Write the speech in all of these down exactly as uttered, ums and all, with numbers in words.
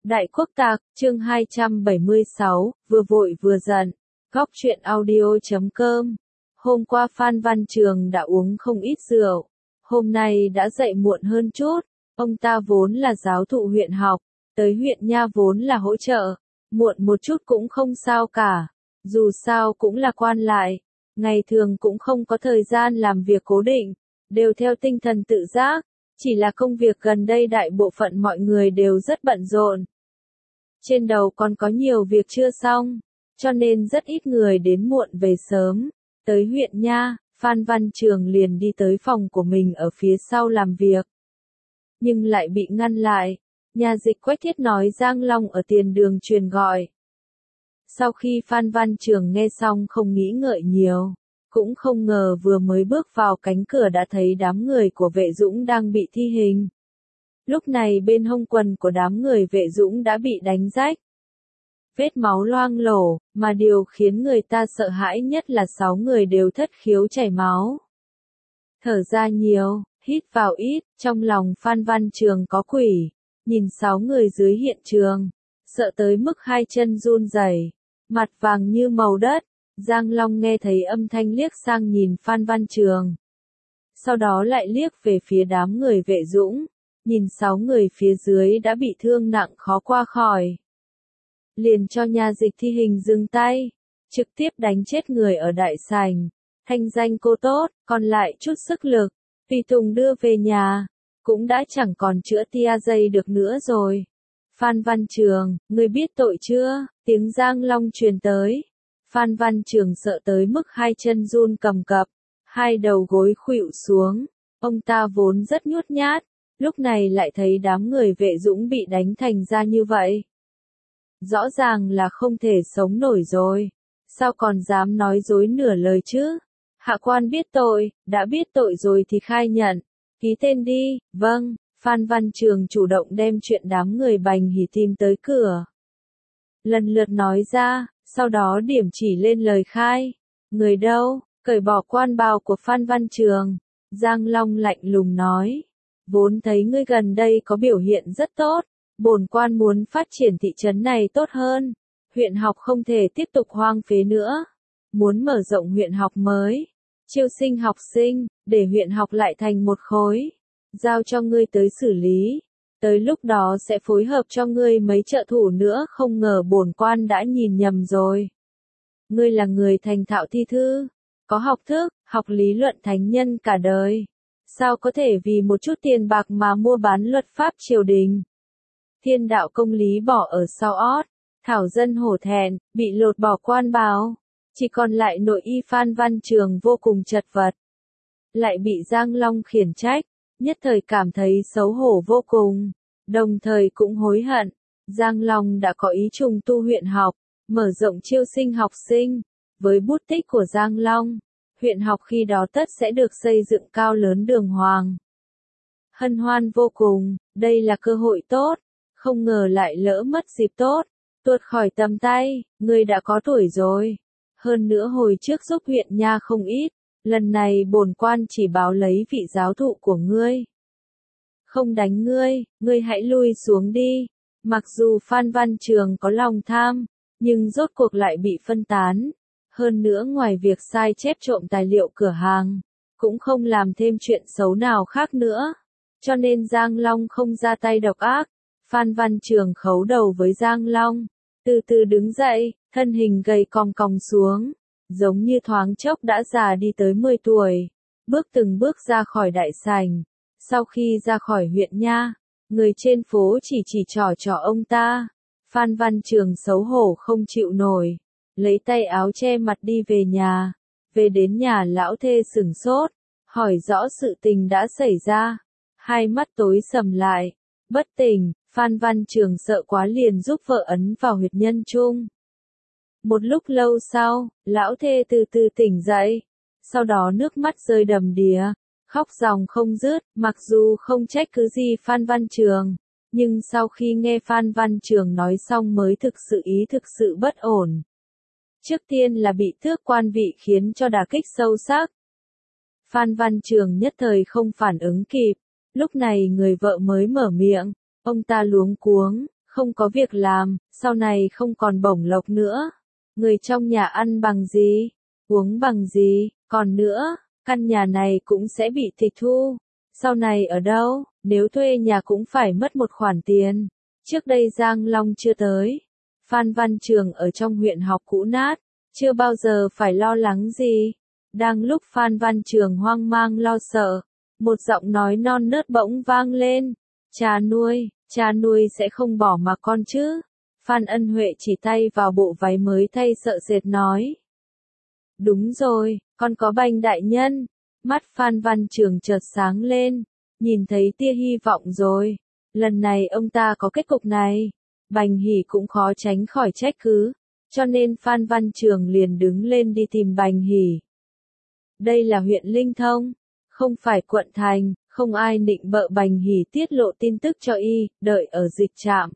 Đại Quốc Tạc, chương hai trăm bảy mươi sáu, vừa vội vừa giận. Góc truyện audio chấm com. Hôm qua Phan Văn Trường đã uống không ít rượu. Hôm nay đã dậy muộn hơn chút. Ông ta vốn là giáo thụ huyện học. Tới huyện nha vốn là hỗ trợ. Muộn một chút cũng không sao cả. Dù sao cũng là quan lại. Ngày thường cũng không có thời gian làm việc cố định. Đều theo tinh thần tự giác. Chỉ là công việc gần đây đại bộ phận mọi người đều rất bận rộn. Trên đầu còn có nhiều việc chưa xong, cho nên rất ít người đến muộn về sớm. Tới huyện nha, Phan Văn Trường liền đi tới phòng của mình ở phía sau làm việc. Nhưng lại bị ngăn lại. Nhà dịch Quách Thiết nói Giang Long ở tiền đường truyền gọi. Sau khi Phan Văn Trường nghe xong không nghĩ ngợi nhiều, cũng không ngờ vừa mới bước vào cánh cửa đã thấy đám người của Vệ Dũng đang bị thi hình. Lúc này bên hông quần của đám người Vệ Dũng đã bị đánh rách. Vết máu loang lổ, mà điều khiến người ta sợ hãi nhất là sáu người đều thất khiếu chảy máu. Thở ra nhiều, hít vào ít, trong lòng Phan Văn Trường có quỷ, nhìn sáu người dưới hiện trường, sợ tới mức hai chân run rẩy, mặt vàng như màu đất. Giang Long nghe thấy âm thanh liếc sang nhìn Phan Văn Trường. Sau đó lại liếc về phía đám người Vệ Dũng. Nhìn sáu người phía dưới đã bị thương nặng khó qua khỏi. Liền cho nhà dịch thi hình dừng tay, trực tiếp đánh chết người ở đại sảnh. Thanh danh cô tốt, còn lại chút sức lực, tùy tùng đưa về nhà, cũng đã chẳng còn chữa tia dây được nữa rồi. Phan Văn Trường, ngươi biết tội chưa? Tiếng Giang Long truyền tới. Phan Văn Trường sợ tới mức hai chân run cầm cập, hai đầu gối khuỵu xuống. Ông ta vốn rất nhút nhát. Lúc này lại thấy đám người Vệ Dũng bị đánh thành ra như vậy. Rõ ràng là không thể sống nổi rồi. Sao còn dám nói dối nửa lời chứ? Hạ quan biết tội, đã biết tội rồi thì khai nhận. Ký tên đi, vâng. Phan Văn Trường chủ động đem chuyện đám người Bành Hỷ tìm tới cửa. Lần lượt nói ra, sau đó điểm chỉ lên lời khai. Người đâu? Cởi bỏ quan bào của Phan Văn Trường. Giang Long lạnh lùng nói. Vốn thấy ngươi gần đây có biểu hiện rất tốt, bổn quan muốn phát triển thị trấn này tốt hơn, huyện học không thể tiếp tục hoang phế nữa, muốn mở rộng huyện học mới, chiêu sinh học sinh, để huyện học lại thành một khối, giao cho ngươi tới xử lý, tới lúc đó sẽ phối hợp cho ngươi mấy trợ thủ nữa. Không ngờ bổn quan đã nhìn nhầm rồi. Ngươi là người thành thạo thi thư, có học thức, học lý luận thánh nhân cả đời. Sao có thể vì một chút tiền bạc mà mua bán luật pháp triều đình? Thiên đạo công lý bỏ ở sau ót, thảo dân hổ thẹn, bị lột bỏ quan bào. Chỉ còn lại nội y Phan Văn Trường vô cùng chật vật. Lại bị Giang Long khiển trách, nhất thời cảm thấy xấu hổ vô cùng, đồng thời cũng hối hận. Giang Long đã có ý trùng tu huyện học, mở rộng chiêu sinh học sinh. Với bút tích của Giang Long, huyện học khi đó tất sẽ được xây dựng cao lớn đường hoàng. Hân hoan vô cùng, đây là cơ hội tốt, không ngờ lại lỡ mất dịp tốt, tuột khỏi tầm tay. Ngươi đã có tuổi rồi, hơn nữa hồi trước giúp huyện nha không ít, lần này bổn quan chỉ báo lấy vị giáo thụ của ngươi. Không đánh ngươi, ngươi hãy lui xuống đi. Mặc dù Phan Văn Trường có lòng tham, nhưng rốt cuộc lại bị phân tán. Hơn nữa ngoài việc sai chép trộm tài liệu cửa hàng, cũng không làm thêm chuyện xấu nào khác nữa. Cho nên Giang Long không ra tay độc ác. Phan Văn Trường khấu đầu với Giang Long, từ từ đứng dậy, thân hình gầy cong cong xuống, giống như thoáng chốc đã già đi tới mười tuổi. Bước từng bước ra khỏi đại sảnh. Sau khi ra khỏi huyện nha, người trên phố chỉ chỉ trỏ trỏ ông ta. Phan Văn Trường xấu hổ không chịu nổi. Lấy tay áo che mặt đi về nhà. Về đến nhà lão thê sửng sốt, hỏi rõ sự tình đã xảy ra. Hai mắt tối sầm lại, bất tỉnh. Phan Văn Trường sợ quá liền giúp vợ ấn vào huyệt nhân trung. Một lúc lâu sau, lão thê từ từ tỉnh dậy. Sau đó nước mắt rơi đầm đìa, khóc ròng không dứt. Mặc dù không trách cứ gì Phan Văn Trường, nhưng sau khi nghe Phan Văn Trường nói xong mới thực sự ý thực sự bất ổn. Trước tiên là bị tước quan vị khiến cho đả kích sâu sắc. Phan Văn Trường nhất thời không phản ứng kịp. Lúc này người vợ mới mở miệng. Ông ta luống cuống, không có việc làm, sau này không còn bổng lộc nữa. Người trong nhà ăn bằng gì, uống bằng gì, còn nữa, căn nhà này cũng sẽ bị tịch thu. Sau này ở đâu, nếu thuê nhà cũng phải mất một khoản tiền. Trước đây Giang Long chưa tới. Phan Văn Trường ở trong huyện học cũ nát, chưa bao giờ phải lo lắng gì. Đang lúc Phan Văn Trường hoang mang lo sợ, một giọng nói non nớt bỗng vang lên. Cha nuôi, cha nuôi sẽ không bỏ mặc con chứ. Phan Ân Huệ chỉ tay vào bộ váy mới thay sợ sệt nói. Đúng rồi, con có Bành đại nhân. Mắt Phan Văn Trường chợt sáng lên, nhìn thấy tia hy vọng rồi. Lần này ông ta có kết cục này. Bành Hỷ cũng khó tránh khỏi trách cứ, cho nên Phan Văn Trường liền đứng lên đi tìm Bành Hỷ. Đây là huyện Linh Thông, không phải quận thành, không ai nịnh bợ Bành Hỷ tiết lộ tin tức cho y, đợi ở dịch trạm.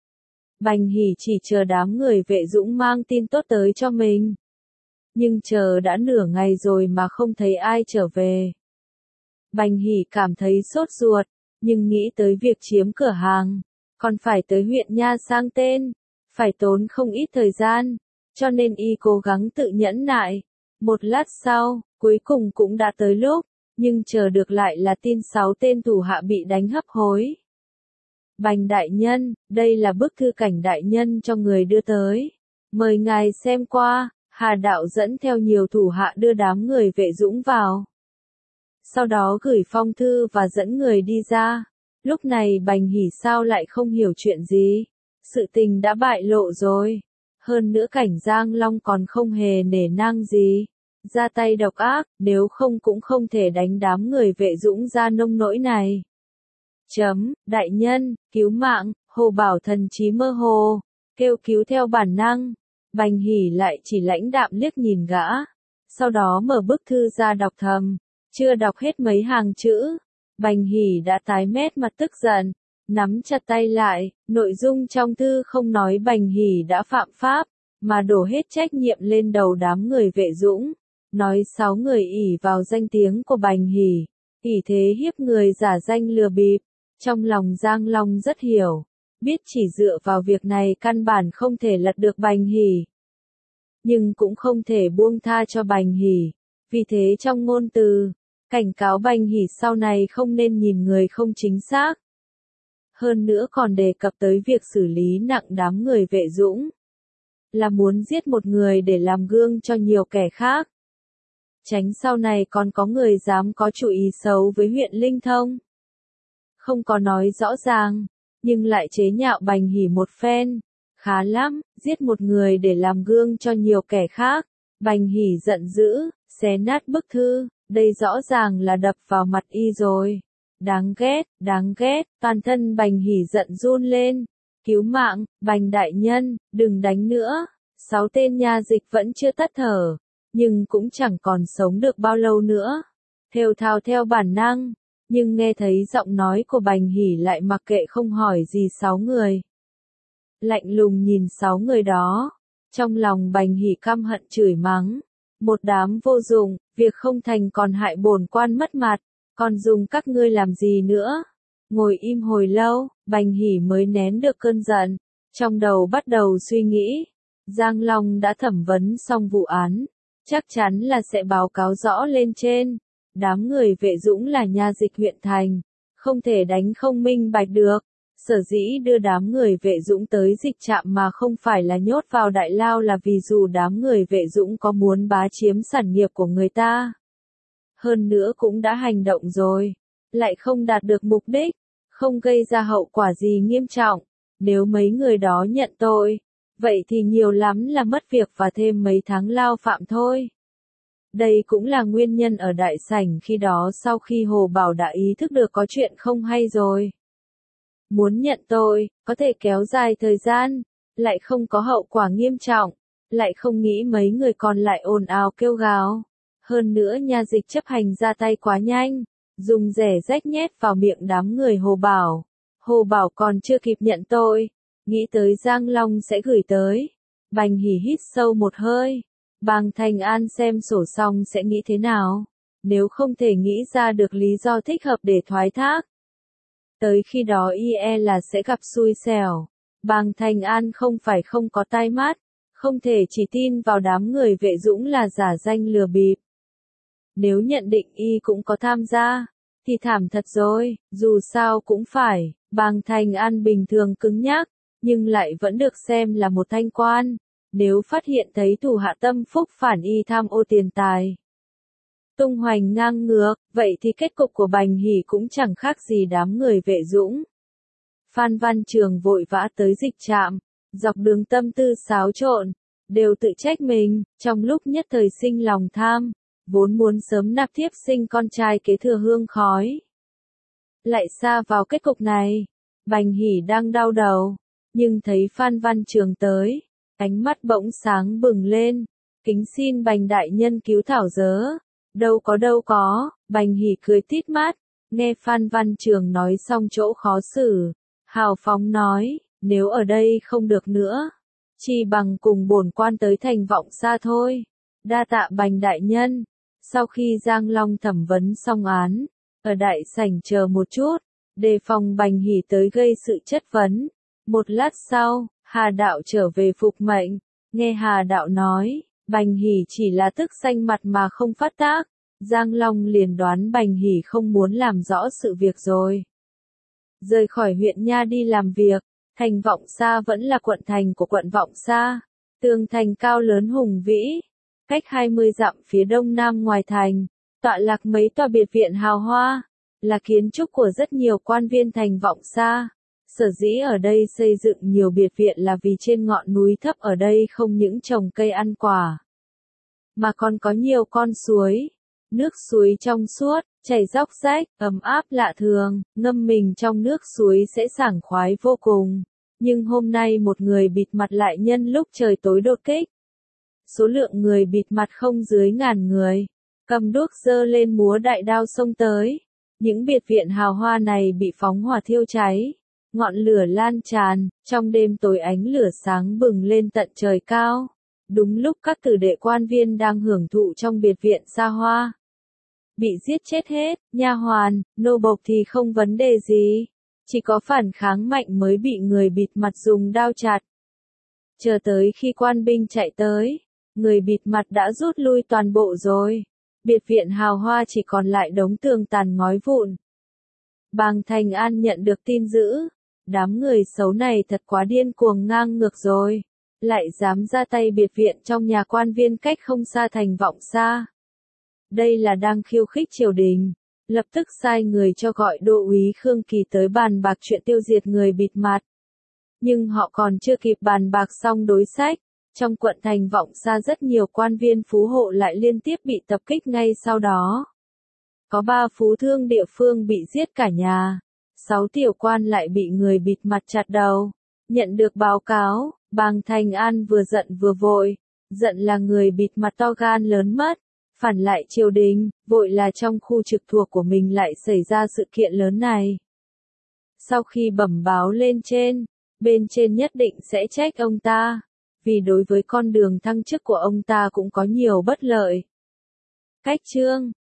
Bành Hỷ chỉ chờ đám người Vệ Dũng mang tin tốt tới cho mình. Nhưng chờ đã nửa ngày rồi mà không thấy ai trở về. Bành Hỷ cảm thấy sốt ruột, nhưng nghĩ tới việc chiếm cửa hàng, còn phải tới huyện Nha sang tên, phải tốn không ít thời gian, cho nên y cố gắng tự nhẫn nại. Một lát sau, cuối cùng cũng đã tới lúc, nhưng chờ được lại là tin sáu tên thủ hạ bị đánh hấp hối. Bành đại nhân, đây là bức thư Cảnh đại nhân cho người đưa tới. Mời ngài xem qua. Hà Đạo dẫn theo nhiều thủ hạ đưa đám người Vệ Dũng vào. Sau đó gửi phong thư và dẫn người đi ra. Lúc này Bành Hỷ sao lại không hiểu chuyện gì. Sự tình đã bại lộ rồi. Hơn nữa Cảnh Giang Long còn không hề nể nang gì. Ra tay độc ác, nếu không cũng không thể đánh đám người Vệ Dũng ra nông nỗi này. Chấm, đại nhân, cứu mạng, Hồ Bảo thần trí mơ hồ, kêu cứu theo bản năng. Bành Hỷ lại chỉ lãnh đạm liếc nhìn gã, sau đó mở bức thư ra đọc thầm, chưa đọc hết mấy hàng chữ. Bành Hỷ đã tái mét mặt tức giận, nắm chặt tay lại, nội dung trong thư không nói Bành Hỷ đã phạm pháp, mà đổ hết trách nhiệm lên đầu đám người Vệ Dũng, nói sáu người ỷ vào danh tiếng của Bành Hỷ, ỷ thế hiếp người giả danh lừa bịp. Trong lòng Giang Long rất hiểu, biết chỉ dựa vào việc này căn bản không thể lật được Bành Hỷ. Nhưng cũng không thể buông tha cho Bành Hỷ, vì thế trong ngôn từ, cảnh cáo Bành Hỷ sau này không nên nhìn người không chính xác. Hơn nữa còn đề cập tới việc xử lý nặng đám người Vệ Dũng. Là muốn giết một người để làm gương cho nhiều kẻ khác. Tránh sau này còn có người dám có chủ ý xấu với huyện Linh Thông. Không có nói rõ ràng, nhưng lại chế nhạo Bành Hỷ một phen. Khá lắm, giết một người để làm gương cho nhiều kẻ khác. Bành Hỷ giận dữ, xé nát bức thư, đây rõ ràng là đập vào mặt y rồi. Đáng ghét, đáng ghét, toàn thân Bành Hỷ giận run lên. Cứu mạng, Bành đại nhân, đừng đánh nữa. Sáu tên nha dịch vẫn chưa tắt thở, nhưng cũng chẳng còn sống được bao lâu nữa. Thều thào theo bản năng, nhưng nghe thấy giọng nói của Bành Hỷ lại mặc kệ không hỏi gì sáu người. Lạnh lùng nhìn sáu người đó, trong lòng Bành Hỷ căm hận chửi mắng. Một đám vô dụng, việc không thành còn hại bổn quan mất mặt, còn dùng các ngươi làm gì nữa. Ngồi im hồi lâu, Bành Hỷ mới nén được cơn giận, trong đầu bắt đầu suy nghĩ. Giang Long đã thẩm vấn xong vụ án, chắc chắn là sẽ báo cáo rõ lên trên. Đám người Vệ Dũng là nha dịch huyện thành, không thể đánh không minh bạch được. Sở dĩ đưa đám người Vệ Dũng tới dịch trạm mà không phải là nhốt vào đại lao là vì dù đám người Vệ Dũng có muốn bá chiếm sản nghiệp của người ta. Hơn nữa cũng đã hành động rồi, lại không đạt được mục đích, không gây ra hậu quả gì nghiêm trọng. Nếu mấy người đó nhận tội, vậy thì nhiều lắm là mất việc và thêm mấy tháng lao phạm thôi. Đây cũng là nguyên nhân ở đại sảnh khi đó sau khi Hồ Bảo đã ý thức được có chuyện không hay rồi. Muốn nhận tội, có thể kéo dài thời gian, lại không có hậu quả nghiêm trọng, lại không nghĩ mấy người còn lại ồn ào kêu gào. Hơn nữa nha dịch chấp hành ra tay quá nhanh, dùng rẻ rách nhét vào miệng đám người Hồ Bảo. Hồ Bảo còn chưa kịp nhận tội, nghĩ tới Giang Long sẽ gửi tới. Bành Hỷ hít sâu một hơi, Bàng Thành An xem sổ xong sẽ nghĩ thế nào, nếu không thể nghĩ ra được lý do thích hợp để thoái thác. Tới khi đó y e là sẽ gặp xui xẻo. Bàng Thành An không phải không có tai mắt, không thể chỉ tin vào đám người Vệ Dũng là giả danh lừa bịp. Nếu nhận định y cũng có tham gia, thì thảm thật rồi, dù sao cũng phải, Bàng Thành An bình thường cứng nhắc, nhưng lại vẫn được xem là một thanh quan, nếu phát hiện thấy thủ hạ tâm phúc phản y tham ô tiền tài, tung hoành ngang ngược, vậy thì kết cục của Bành Hỷ cũng chẳng khác gì đám người Vệ Dũng. Phan Văn Trường vội vã tới dịch trạm, dọc đường tâm tư xáo trộn, đều tự trách mình, trong lúc nhất thời sinh lòng tham, vốn muốn sớm nạp thiếp sinh con trai kế thừa hương khói. Lại xa vào kết cục này, Bành Hỷ đang đau đầu, nhưng thấy Phan Văn Trường tới, ánh mắt bỗng sáng bừng lên, kính xin Bành đại nhân cứu thảo dớ. Đâu có đâu có, Bành Hỷ cười tít mắt, nghe Phan Văn Trường nói xong chỗ khó xử, hào phóng nói, nếu ở đây không được nữa, chỉ bằng cùng bổn quan tới thành Vọng Sa thôi. Đa tạ Bành đại nhân. Sau khi Giang Long thẩm vấn xong án, ở đại sảnh chờ một chút, đề phòng Bành Hỷ tới gây sự chất vấn. Một lát sau, Hà Đạo trở về phục mệnh, nghe Hà Đạo nói, Bành Hỷ chỉ là tức xanh mặt mà không phát tác, Giang Long liền đoán Bành Hỷ không muốn làm rõ sự việc rồi. Rời khỏi huyện Nha đi làm việc, thành Vọng Sa vẫn là quận thành của quận Vọng Sa, tường thành cao lớn hùng vĩ, cách hai mươi dặm phía đông nam ngoài thành, tọa lạc mấy tòa biệt viện hào hoa, là kiến trúc của rất nhiều quan viên thành Vọng Sa. Sở dĩ ở đây xây dựng nhiều biệt viện là vì trên ngọn núi thấp ở đây không những trồng cây ăn quả, mà còn có nhiều con suối. Nước suối trong suốt, chảy róc rách, ấm áp lạ thường, ngâm mình trong nước suối sẽ sảng khoái vô cùng. Nhưng hôm nay một người bịt mặt lại nhân lúc trời tối đột kích. Số lượng người bịt mặt không dưới ngàn người, cầm đuốc giơ lên múa đại đao xông tới. Những biệt viện hào hoa này bị phóng hỏa thiêu cháy, ngọn lửa lan tràn, trong đêm tối ánh lửa sáng bừng lên tận trời cao. Đúng lúc các tử đệ quan viên đang hưởng thụ trong biệt viện xa hoa, bị giết chết hết, nha hoàn, nô bộc thì không vấn đề gì, chỉ có phản kháng mạnh mới bị người bịt mặt dùng đao chặt. Chờ tới khi quan binh chạy tới, người bịt mặt đã rút lui toàn bộ rồi, biệt viện hào hoa chỉ còn lại đống tường tàn ngói vụn. Bàng Thành An nhận được tin dữ, đám người xấu này thật quá điên cuồng ngang ngược rồi, lại dám ra tay biệt viện trong nhà quan viên cách không xa thành Vọng Sa. Đây là đang khiêu khích triều đình, lập tức sai người cho gọi đô úy Khương Kỳ tới bàn bạc chuyện tiêu diệt người bịt mặt. Nhưng họ còn chưa kịp bàn bạc xong đối sách, trong quận thành Vọng Sa rất nhiều quan viên phú hộ lại liên tiếp bị tập kích ngay sau đó. Có ba phú thương địa phương bị giết cả nhà, sáu tiểu quan lại bị người bịt mặt chặt đầu. Nhận được báo cáo, Bàng Thành An vừa giận vừa vội, giận là người bịt mặt to gan lớn mất, phản lại triều đình, vội là trong khu trực thuộc của mình lại xảy ra sự kiện lớn này. Sau khi bẩm báo lên trên, bên trên nhất định sẽ trách ông ta, vì đối với con đường thăng chức của ông ta cũng có nhiều bất lợi. Cách chương